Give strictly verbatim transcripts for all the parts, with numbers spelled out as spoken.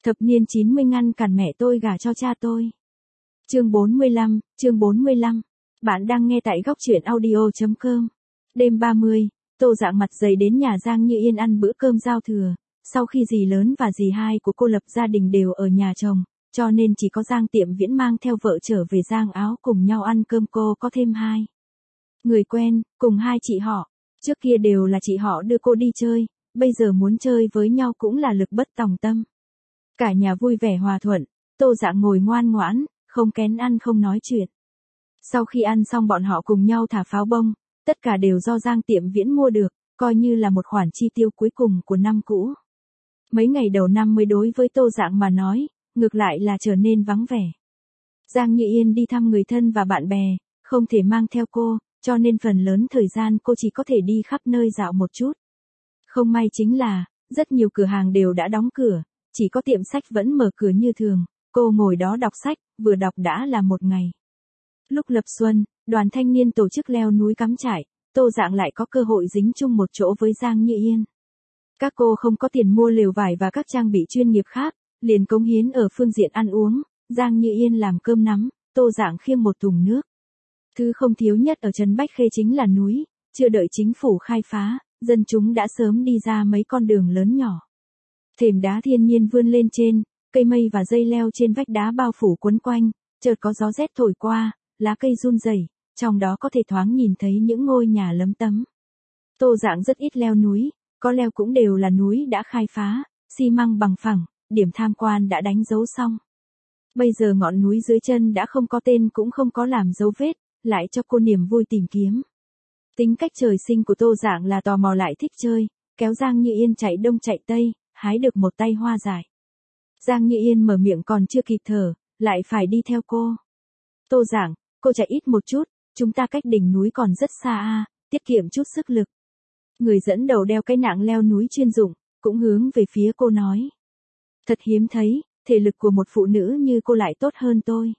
Thập niên chín mươi ngăn cản mẹ tôi gả cho cha tôi. Chương bốn mươi lăm, chương bốn mươi lăm. Bạn đang nghe tại góc truyện audio chấm com. Đêm ba mươi, Tô Dạng mặt dày đến nhà Giang Như Yên ăn bữa cơm giao thừa. Sau khi dì lớn và dì hai của cô lập gia đình đều ở nhà chồng, cho nên chỉ có Giang Tiệm Viễn mang theo vợ trở về Giang Áo cùng nhau ăn cơm. Cô có thêm hai người quen, cùng hai chị họ. Trước kia đều là chị họ đưa cô đi chơi, bây giờ muốn chơi với nhau cũng là lực bất tòng tâm. Cả nhà vui vẻ hòa thuận, Tô Dạng ngồi ngoan ngoãn, không kén ăn không nói chuyện. Sau khi ăn xong bọn họ cùng nhau thả pháo bông, tất cả đều do Giang Tiệm Viễn mua được, coi như là một khoản chi tiêu cuối cùng của năm cũ. Mấy ngày đầu năm mới đối với Tô Dạng mà nói, ngược lại là trở nên vắng vẻ. Giang Như Yên đi thăm người thân và bạn bè, không thể mang theo cô, cho nên phần lớn thời gian cô chỉ có thể đi khắp nơi dạo một chút. Không may chính là, rất nhiều cửa hàng đều đã đóng cửa, chỉ có tiệm sách vẫn mở cửa như thường, cô ngồi đó đọc sách, vừa đọc đã là một ngày. Lúc lập xuân, đoàn thanh niên tổ chức leo núi cắm trại, Tô Dạng lại có cơ hội dính chung một chỗ với Giang Như Yên. Các cô không có tiền mua lều vải và các trang bị chuyên nghiệp khác, liền cống hiến ở phương diện ăn uống, Giang Như Yên làm cơm nắm, Tô Dạng khiêng một thùng nước. Thứ không thiếu nhất ở Trấn Bách Khê chính là núi, chưa đợi chính phủ khai phá, dân chúng đã sớm đi ra mấy con đường lớn nhỏ. Thềm đá thiên nhiên vươn lên trên, cây mây và dây leo trên vách đá bao phủ quấn quanh, chợt có gió rét thổi qua, lá cây run rẩy, trong đó có thể thoáng nhìn thấy những ngôi nhà lấm tấm. Tô Dạng rất ít leo núi, có leo cũng đều là núi đã khai phá, xi măng bằng phẳng, điểm tham quan đã đánh dấu xong. Bây giờ ngọn núi dưới chân đã không có tên cũng không có làm dấu vết, lại cho cô niềm vui tìm kiếm. Tính cách trời sinh của Tô Dạng là tò mò lại thích chơi, kéo Giang Như Yên chạy đông chạy tây, hái được một tay hoa dại. Giang Như Yên mở miệng còn chưa kịp thở, lại phải đi theo cô. Tô Dạng, cô chạy ít một chút, chúng ta cách đỉnh núi còn rất xa a, tiết kiệm chút sức lực. Người dẫn đầu đeo cái nạng leo núi chuyên dụng, cũng hướng về phía cô nói. Thật hiếm thấy, thể lực của một phụ nữ như cô lại tốt hơn tôi.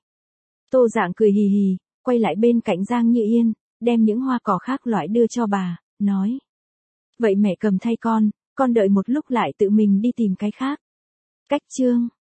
Tô Dạng cười hì hì, quay lại bên cạnh Giang Như Yên, đem những hoa cỏ khác loại đưa cho bà, nói. Vậy mẹ cầm thay con, con đợi một lúc lại tự mình đi tìm cái khác. Cách chương.